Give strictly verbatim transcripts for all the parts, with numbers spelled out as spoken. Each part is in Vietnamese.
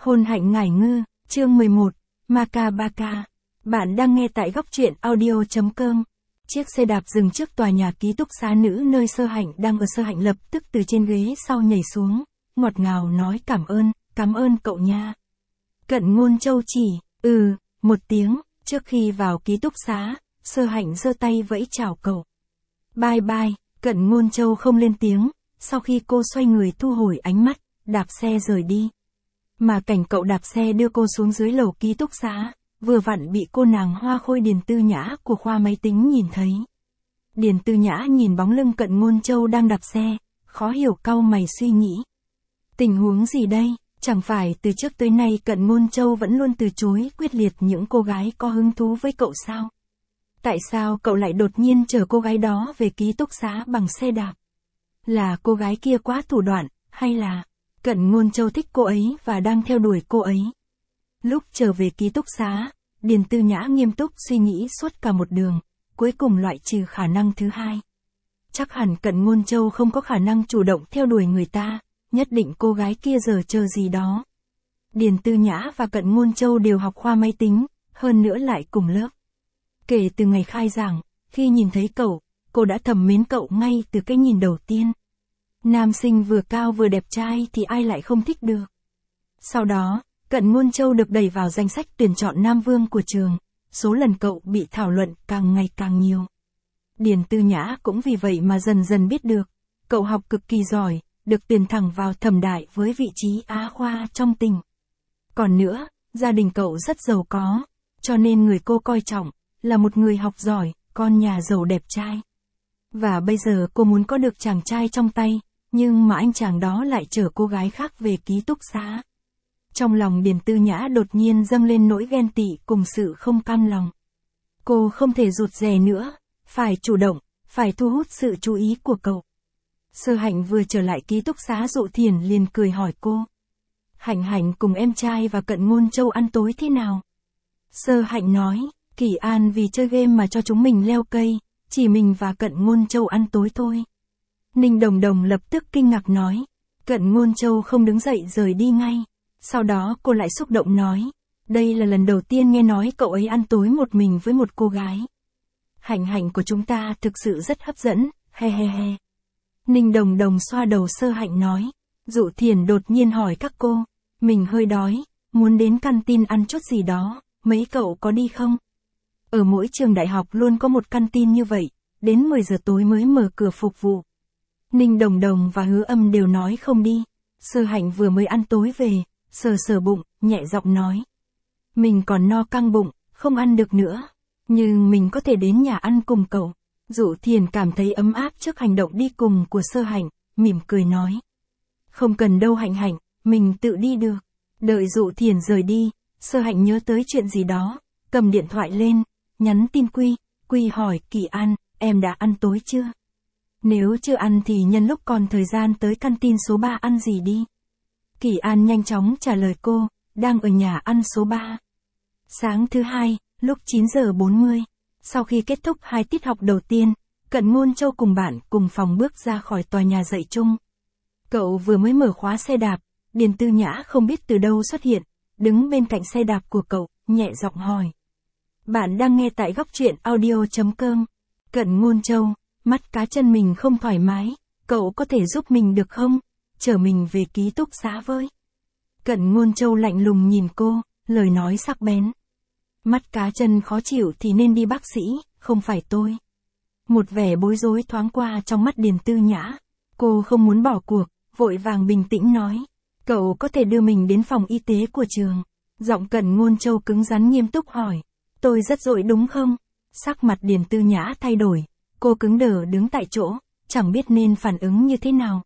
Hôn hạnh ngải ngư, chương mười một, Maka Baka. Bạn đang nghe tại góc truyện audio.com. Chiếc xe đạp dừng trước tòa nhà ký túc xá nữ nơi Sơ Hạnh đang ở. Sơ Hạnh lập tức từ trên ghế sau nhảy xuống, ngọt ngào nói cảm ơn, cảm ơn cậu nha. Cận Ngôn Châu chỉ, ừ, một tiếng, trước khi vào ký túc xá, Sơ Hạnh giơ tay vẫy chào cậu. Bye bye, Cận Ngôn Châu không lên tiếng, sau khi cô xoay người thu hồi ánh mắt, đạp xe rời đi. Mà cảnh cậu đạp xe đưa cô xuống dưới lầu ký túc xá, vừa vặn bị cô nàng hoa khôi Điền Tư Nhã của khoa máy tính nhìn thấy. Điền Tư Nhã nhìn bóng lưng Cận Ngôn Châu đang đạp xe, khó hiểu cau mày suy nghĩ. Tình huống gì đây, chẳng phải từ trước tới nay Cận Ngôn Châu vẫn luôn từ chối quyết liệt những cô gái có hứng thú với cậu sao? Tại sao cậu lại đột nhiên chở cô gái đó về ký túc xá bằng xe đạp? Là cô gái kia quá thủ đoạn, hay là Cận Ngôn Châu thích cô ấy và đang theo đuổi cô ấy? Lúc trở về ký túc xá, Điền Tư Nhã nghiêm túc suy nghĩ suốt cả một đường, cuối cùng loại trừ khả năng thứ hai. Chắc hẳn Cận Ngôn Châu không có khả năng chủ động theo đuổi người ta, nhất định cô gái kia giờ chờ gì đó. Điền Tư Nhã và Cận Ngôn Châu đều học khoa máy tính, hơn nữa lại cùng lớp. Kể từ ngày khai giảng, khi nhìn thấy cậu, cô đã thầm mến cậu ngay từ cái nhìn đầu tiên. Nam sinh vừa cao vừa đẹp trai thì ai lại không thích được. Sau đó, Cận Ngôn Châu được đẩy vào danh sách tuyển chọn Nam Vương của trường, số lần cậu bị thảo luận càng ngày càng nhiều. Điền Tư Nhã cũng vì vậy mà dần dần biết được, cậu học cực kỳ giỏi, được tuyển thẳng vào Thẩm Đại với vị trí Á khoa trong tỉnh. Còn nữa, gia đình cậu rất giàu có, cho nên người cô coi trọng, là một người học giỏi, con nhà giàu đẹp trai. Và bây giờ cô muốn có được chàng trai trong tay, nhưng mà anh chàng đó lại chở cô gái khác về ký túc xá. Trong lòng Điền Tư Nhã đột nhiên dâng lên nỗi ghen tị cùng sự không cam lòng. Cô không thể rụt rè nữa, phải chủ động, phải thu hút sự chú ý của cậu. Sơ Hạnh vừa trở lại ký túc xá Dụ Thiền liền cười hỏi cô. Hạnh Hạnh cùng em trai và Cận Ngôn Châu ăn tối thế nào? Sơ Hạnh nói, Kỳ An vì chơi game mà cho chúng mình leo cây, chỉ mình và Cận Ngôn Châu ăn tối thôi. Ninh Đồng Đồng lập tức kinh ngạc nói. Cận Ngôn Châu không đứng dậy rời đi ngay. Sau đó cô lại xúc động nói. Đây là lần đầu tiên nghe nói cậu ấy ăn tối một mình với một cô gái. Hạnh Hạnh của chúng ta thực sự rất hấp dẫn, he he he. Ninh Đồng Đồng xoa đầu Sơ Hạnh nói. Dụ Thiền đột nhiên hỏi các cô. Mình hơi đói, muốn đến canteen ăn chút gì đó, mấy cậu có đi không? Ở mỗi trường đại học luôn có một canteen như vậy, đến mười giờ tối mới mở cửa phục vụ. Ninh Đồng Đồng và Hứa Âm đều nói không đi. Sơ Hạnh vừa mới ăn tối về, sờ sờ bụng, nhẹ giọng nói. Mình còn no căng bụng, không ăn được nữa. Nhưng mình có thể đến nhà ăn cùng cậu. Dụ Thiền cảm thấy ấm áp trước hành động đi cùng của Sơ Hạnh, mỉm cười nói. Không cần đâu Hạnh Hạnh, mình tự đi được. Đợi Dụ Thiền rời đi, Sơ Hạnh nhớ tới chuyện gì đó, cầm điện thoại lên, nhắn tin Quy, Quy hỏi Kỳ An, em đã ăn tối chưa? Nếu chưa ăn thì nhân lúc còn thời gian tới canteen số ba ăn gì đi. Kỳ An nhanh chóng trả lời cô, đang ở nhà ăn số ba. Sáng thứ hai, lúc chín giờ bốn mươi, sau khi kết thúc hai tiết học đầu tiên, Cận Ngôn Châu cùng bạn cùng phòng bước ra khỏi tòa nhà dạy chung. Cậu vừa mới mở khóa xe đạp, Điền Tư Nhã không biết từ đâu xuất hiện, đứng bên cạnh xe đạp của cậu, nhẹ giọng hỏi. Bạn đang nghe tại góc truyện audio.com. Cận Ngôn Châu, mắt cá chân mình không thoải mái, cậu có thể giúp mình được không? Chở mình về ký túc xá với. Cận Ngôn Châu lạnh lùng nhìn cô, lời nói sắc bén. Mắt cá chân khó chịu thì nên đi bác sĩ, không phải tôi. Một vẻ bối rối thoáng qua trong mắt Điền Tư Nhã. Cô không muốn bỏ cuộc, vội vàng bình tĩnh nói. Cậu có thể đưa mình đến phòng y tế của trường. Giọng Cận Ngôn Châu cứng rắn nghiêm túc hỏi. Tôi rất dội đúng không? Sắc mặt Điền Tư Nhã thay đổi. Cô cứng đờ đứng tại chỗ, chẳng biết nên phản ứng như thế nào.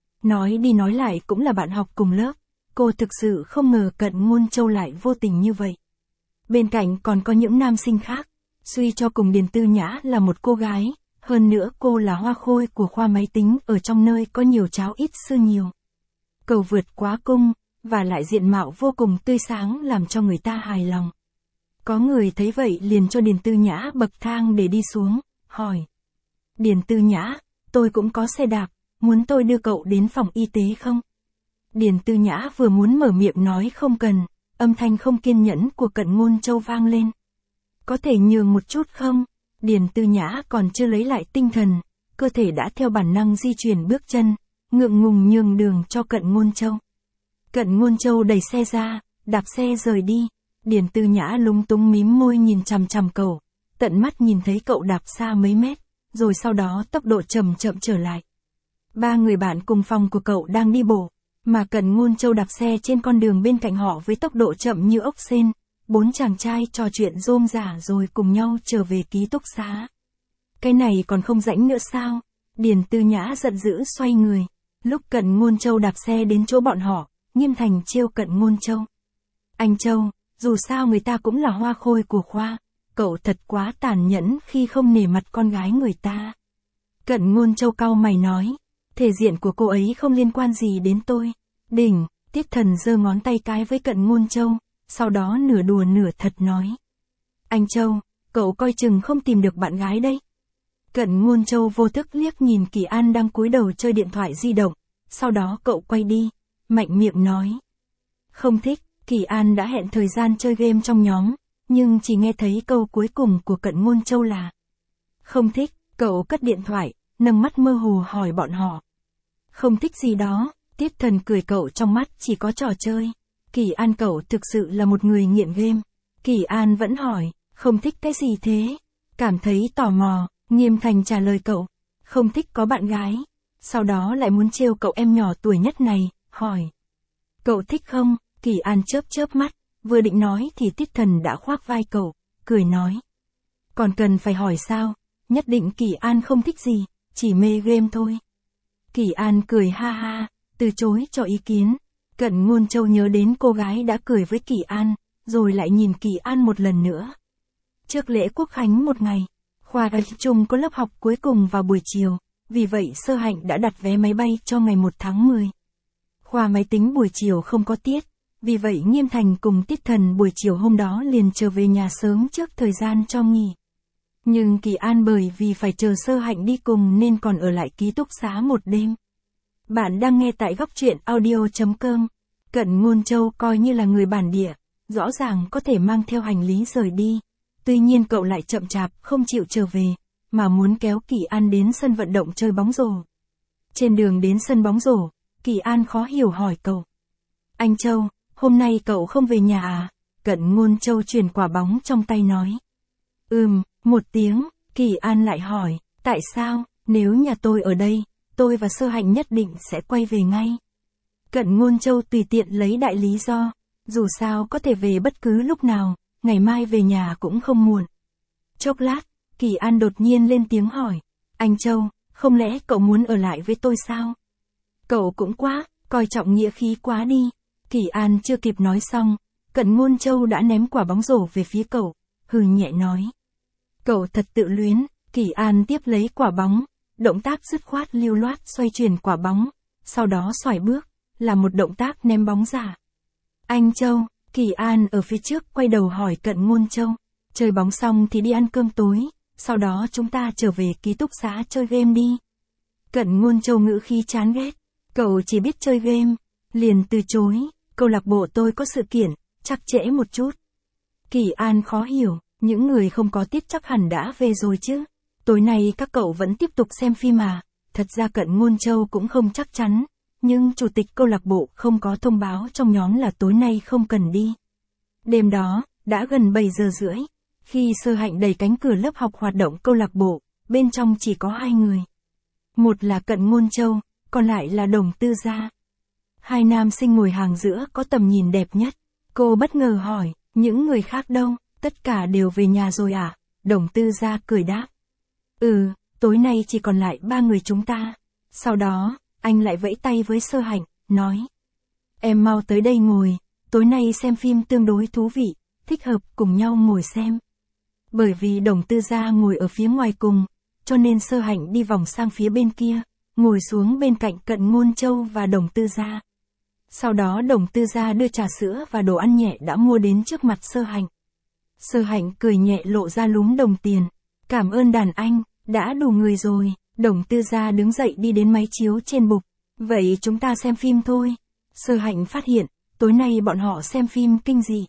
Nói đi nói lại cũng là bạn học cùng lớp. Cô thực sự không ngờ Cận Ngôn Châu lại vô tình như vậy. Bên cạnh còn có những nam sinh khác. Suy cho cùng Điền Tư Nhã là một cô gái. Hơn nữa cô là hoa khôi của khoa máy tính ở trong nơi có nhiều cháo ít sư nhiều. Cầu vượt quá cung, và lại diện mạo vô cùng tươi sáng làm cho người ta hài lòng. Có người thấy vậy liền cho Điền Tư Nhã bậc thang để đi xuống, hỏi. Điền Tư Nhã, tôi cũng có xe đạp, muốn tôi đưa cậu đến phòng y tế không? Điền Tư Nhã vừa muốn mở miệng nói không cần, âm thanh không kiên nhẫn của Cận Ngôn Châu vang lên. Có thể nhường một chút không? Điền Tư Nhã còn chưa lấy lại tinh thần, cơ thể đã theo bản năng di chuyển bước chân, ngượng ngùng nhường đường cho Cận Ngôn Châu. Cận Ngôn Châu đẩy xe ra, đạp xe rời đi. Điền Tư Nhã lúng túng mím môi nhìn chằm chằm cậu, tận mắt nhìn thấy cậu đạp xa mấy mét, rồi sau đó tốc độ chậm chậm trở lại. Ba người bạn cùng phòng của cậu đang đi bộ, mà Cận Ngôn Châu đạp xe trên con đường bên cạnh họ với tốc độ chậm như ốc sên. Bốn chàng trai trò chuyện rôm rả rồi cùng nhau trở về ký túc xá. Cái này còn không rãnh nữa sao? Điền Tư Nhã giận dữ xoay người. Lúc Cận Ngôn Châu đạp xe đến chỗ bọn họ, Nghiêm Thành trêu Cận Ngôn Châu. Anh Châu, dù sao người ta cũng là hoa khôi của khoa, cậu thật quá tàn nhẫn khi không nể mặt con gái người ta. Cận Ngôn Châu cau mày nói, thể diện của cô ấy không liên quan gì đến tôi. Đỉnh, Tiết Thần giơ ngón tay cái với Cận Ngôn Châu, sau đó nửa đùa nửa thật nói. Anh Châu, cậu coi chừng không tìm được bạn gái đấy. Cận Ngôn Châu vô thức liếc nhìn Kỳ An đang cúi đầu chơi điện thoại di động, sau đó cậu quay đi, mạnh miệng nói. Không thích. Kỳ An đã hẹn thời gian chơi game trong nhóm, nhưng chỉ nghe thấy câu cuối cùng của Cận Ngôn Châu là không thích. Cậu cất điện thoại, nâng mắt mơ hồ hỏi bọn họ. Không thích gì đó. Tiết Thần cười, cậu trong mắt chỉ có trò chơi. Kỳ An, cậu thực sự là một người nghiện game. Kỳ An vẫn hỏi, không thích cái gì thế? Cảm thấy tò mò, Nghiêm Thành trả lời cậu, không thích có bạn gái. Sau đó lại muốn trêu cậu em nhỏ tuổi nhất này, hỏi. Cậu thích không? Kỳ An chớp chớp mắt, vừa định nói thì Tiết Thần đã khoác vai cậu, cười nói. Còn cần phải hỏi sao? Nhất định Kỳ An không thích gì, chỉ mê game thôi. Kỳ An cười ha ha, từ chối cho ý kiến. Cận Ngôn Châu nhớ đến cô gái đã cười với Kỳ An, rồi lại nhìn Kỳ An một lần nữa. Trước lễ Quốc khánh một ngày, khoa G Trung có lớp học cuối cùng vào buổi chiều, vì vậy Sơ Hạnh đã đặt vé máy bay cho ngày một tháng mười. Khoa máy tính buổi chiều không có tiết, vì vậy Nghiêm Thành cùng Tiết Thần buổi chiều hôm đó liền trở về nhà sớm trước thời gian cho nghỉ. Nhưng Kỳ An bởi vì phải chờ Sơ Hạnh đi cùng nên còn ở lại ký túc xá một đêm. Bạn đang nghe tại góc truyện audio chấm com. Cận Ngôn Châu coi như là người bản địa, rõ ràng có thể mang theo hành lý rời đi. Tuy nhiên cậu lại chậm chạp không chịu trở về, mà muốn kéo Kỳ An đến sân vận động chơi bóng rổ. Trên đường đến sân bóng rổ, Kỳ An khó hiểu hỏi cậu. Anh Châu, hôm nay cậu không về nhà à? Cận Ngôn Châu chuyển quả bóng trong tay nói. Ừm, một tiếng. Kỳ An lại hỏi, tại sao? Nếu nhà tôi ở đây, tôi và Sơ Hạnh nhất định sẽ quay về ngay. Cận Ngôn Châu tùy tiện lấy đại lý do, dù sao có thể về bất cứ lúc nào, ngày mai về nhà cũng không muộn. Chốc lát, Kỳ An đột nhiên lên tiếng hỏi, anh Châu, không lẽ cậu muốn ở lại với tôi sao? Cậu cũng quá, coi trọng nghĩa khí quá đi. Kỳ An chưa kịp nói xong, Cận Ngôn Châu đã ném quả bóng rổ về phía cậu, hừ nhẹ nói. Cậu thật tự luyến. Kỳ An tiếp lấy quả bóng, động tác dứt khoát lưu loát xoay chuyển quả bóng, sau đó xoải bước, là một động tác ném bóng giả. Anh Châu, Kỳ An ở phía trước quay đầu hỏi Cận Ngôn Châu, chơi bóng xong thì đi ăn cơm tối, sau đó chúng ta trở về ký túc xá chơi game đi. Cận Ngôn Châu ngữ khí chán ghét, cậu chỉ biết chơi game, liền từ chối, câu lạc bộ tôi có sự kiện, chắc trễ một chút. Kỳ An khó hiểu, những người không có tiết chắc hẳn đã về rồi chứ. Tối nay các cậu vẫn tiếp tục xem phim à? Thật ra Cận Ngôn Châu cũng không chắc chắn, nhưng chủ tịch câu lạc bộ không có thông báo trong nhóm là tối nay không cần đi. Đêm đó, đã gần bảy giờ rưỡi, khi Sơ Hạnh đẩy cánh cửa lớp học hoạt động câu lạc bộ, bên trong chỉ có hai người. Một là Cận Ngôn Châu, còn lại là Đồng Tư Gia. Hai nam sinh ngồi hàng giữa có tầm nhìn đẹp nhất. Cô bất ngờ hỏi, những người khác đâu? Tất cả đều về nhà rồi à? Đồng Tư Gia cười đáp. Ừ, tối nay chỉ còn lại ba người chúng ta. Sau đó, anh lại vẫy tay với Sơ Hạnh, nói. Em mau tới đây ngồi, tối nay xem phim tương đối thú vị, thích hợp cùng nhau ngồi xem. Bởi vì Đồng Tư Gia ngồi ở phía ngoài cùng, cho nên Sơ Hạnh đi vòng sang phía bên kia, ngồi xuống bên cạnh Cận Ngôn Châu và Đồng Tư Gia. Sau đó Đồng Tư Gia đưa trà sữa và đồ ăn nhẹ đã mua đến trước mặt Sơ Hạnh. Sơ Hạnh cười nhẹ lộ ra lúm đồng tiền. Cảm ơn đàn anh, đã đủ người rồi. Đồng Tư Gia đứng dậy đi đến máy chiếu trên bục. Vậy chúng ta xem phim thôi. Sơ Hạnh phát hiện, tối nay bọn họ xem phim kinh dị.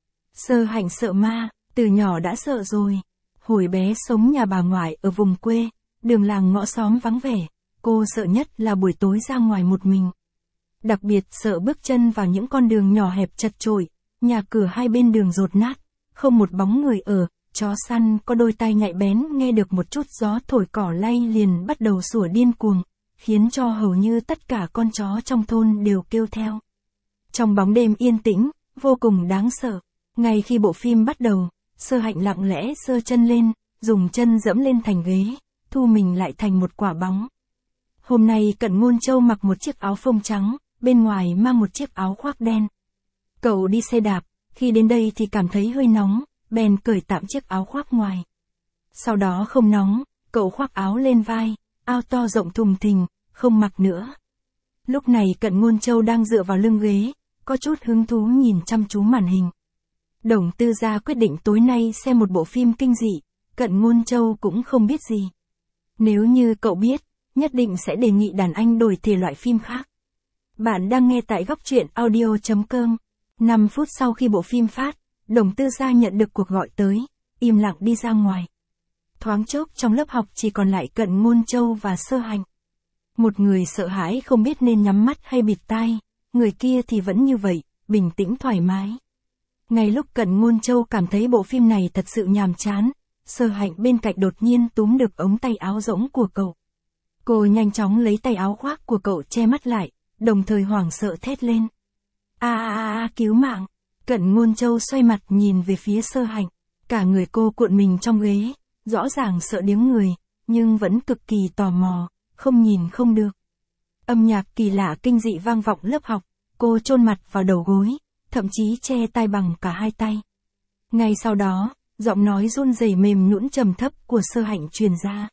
Sơ Hạnh sợ ma, từ nhỏ đã sợ rồi. Hồi bé sống nhà bà ngoại ở vùng quê, đường làng ngõ xóm vắng vẻ, cô sợ nhất là buổi tối ra ngoài một mình. Đặc biệt sợ bước chân vào những con đường nhỏ hẹp chật chội, nhà cửa hai bên đường dột nát, không một bóng người ở, chó săn có đôi tai nhạy bén nghe được một chút gió thổi cỏ lay liền bắt đầu sủa điên cuồng, khiến cho hầu như tất cả con chó trong thôn đều kêu theo. Trong bóng đêm yên tĩnh, vô cùng đáng sợ, ngay khi bộ phim bắt đầu, Sơ Hạnh lặng lẽ giơ chân lên, dùng chân dẫm lên thành ghế, thu mình lại thành một quả bóng. Hôm nay Cận Ngôn Châu mặc một chiếc áo phông trắng, bên ngoài mang một chiếc áo khoác đen. Cậu đi xe đạp, khi đến đây thì cảm thấy hơi nóng, bèn cởi tạm chiếc áo khoác ngoài. Sau đó không nóng, cậu khoác áo lên vai, áo to rộng thùng thình, không mặc nữa. Lúc này Cận Ngôn Châu đang dựa vào lưng ghế, có chút hứng thú nhìn chăm chú màn hình. Đồng Tư Gia quyết định tối nay xem một bộ phim kinh dị, Cận Ngôn Châu cũng không biết gì. Nếu như cậu biết, nhất định sẽ đề nghị đàn anh đổi thể loại phim khác. Bạn đang nghe tại góc truyện audio chấm com. năm phút sau khi bộ phim phát, Đồng Tư Gia nhận được cuộc gọi tới, im lặng đi ra ngoài. Thoáng chốc trong lớp học chỉ còn lại Cận Ngôn Châu và Sơ Hạnh. Một người sợ hãi không biết nên nhắm mắt hay bịt tai, người kia thì vẫn như vậy, bình tĩnh thoải mái. Ngay lúc Cận Ngôn Châu cảm thấy bộ phim này thật sự nhàm chán, Sơ Hạnh bên cạnh đột nhiên túm được ống tay áo rỗng của cậu. Cô nhanh chóng lấy tay áo khoác của cậu che mắt lại, đồng thời hoảng sợ thét lên. A a a a cứu mạng! Cận Ngôn Châu xoay mặt nhìn về phía Sơ Hạnh, cả người cô cuộn mình trong ghế, rõ ràng sợ điếng người, nhưng vẫn cực kỳ tò mò, không nhìn không được. Âm nhạc kỳ lạ kinh dị vang vọng lớp học, cô chôn mặt vào đầu gối, thậm chí che tai bằng cả hai tay. Ngay sau đó, giọng nói run rẩy mềm nhũn trầm thấp của Sơ Hạnh truyền ra.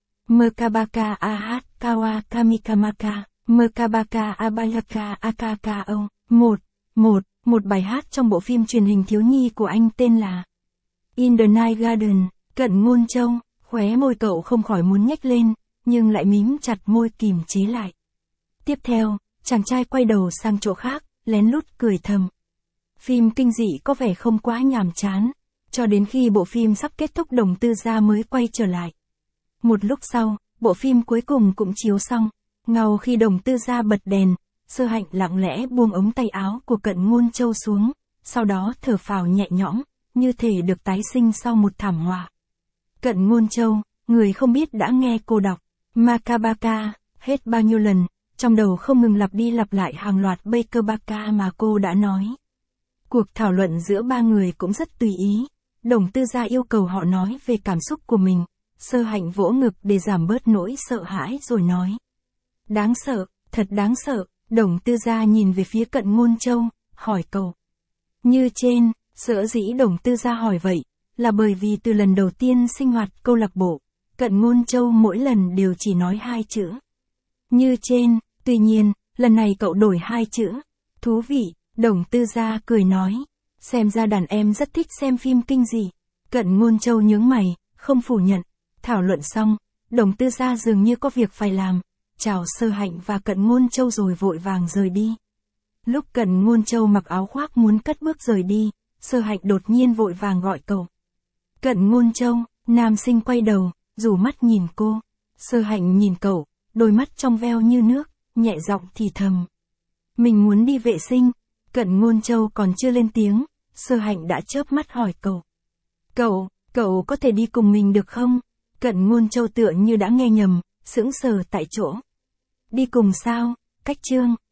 Mkabaka ahat kawa kamikamaka, Mkabaka abayaka akakao. Một, một, một bài hát trong bộ phim truyền hình thiếu nhi của anh tên là In the Night Garden. Cận Ngôn Châu, khóe môi cậu không khỏi muốn nhếch lên, nhưng lại mím chặt môi kìm chế lại. Tiếp theo, chàng trai quay đầu sang chỗ khác, lén lút cười thầm. Phim kinh dị có vẻ không quá nhàm chán, cho đến khi bộ phim sắp kết thúc Đồng Tư Gia mới quay trở lại. Một lúc sau, bộ phim cuối cùng cũng chiếu xong, ngầu khi Đồng Tư Gia bật đèn, Sơ Hạnh lặng lẽ buông ống tay áo của Cận Ngôn Châu xuống, sau đó thở phào nhẹ nhõm, như thể được tái sinh sau một thảm họa. Cận Ngôn Châu, người không biết đã nghe cô đọc Makabaka hết bao nhiêu lần, trong đầu không ngừng lặp đi lặp lại hàng loạt Bakerbaka mà cô đã nói. Cuộc thảo luận giữa ba người cũng rất tùy ý. Đồng Tư Gia yêu cầu họ nói về cảm xúc của mình. Sơ Hạnh vỗ ngực để giảm bớt nỗi sợ hãi rồi nói. Đáng sợ, thật đáng sợ. Đồng Tư Gia nhìn về phía Cận Ngôn Châu, hỏi cậu. Như trên, sở dĩ Đồng Tư Gia hỏi vậy, là bởi vì từ lần đầu tiên sinh hoạt câu lạc bộ, Cận Ngôn Châu mỗi lần đều chỉ nói hai chữ. Như trên, tuy nhiên, lần này cậu đổi hai chữ. Thú vị, Đồng Tư Gia cười nói. Xem ra đàn em rất thích xem phim kinh dị. Cận Ngôn Châu nhướng mày, không phủ nhận. Thảo luận xong, Đồng Tư Gia dường như có việc phải làm. Chào Sơ Hạnh và Cận Ngôn Châu rồi vội vàng rời đi. Lúc Cận Ngôn Châu mặc áo khoác muốn cất bước rời đi, Sơ Hạnh đột nhiên vội vàng gọi cậu. Cận Ngôn Châu, nam sinh quay đầu, rủ mắt nhìn cô. Sơ Hạnh nhìn cậu, đôi mắt trong veo như nước, nhẹ giọng thì thầm. Mình muốn đi vệ sinh. Cận Ngôn Châu còn chưa lên tiếng, Sơ Hạnh đã chớp mắt hỏi cậu. Cậu, cậu có thể đi cùng mình được không? Cận Ngôn Châu tựa như đã nghe nhầm, sững sờ tại chỗ. Đi cùng sao? Cách chương.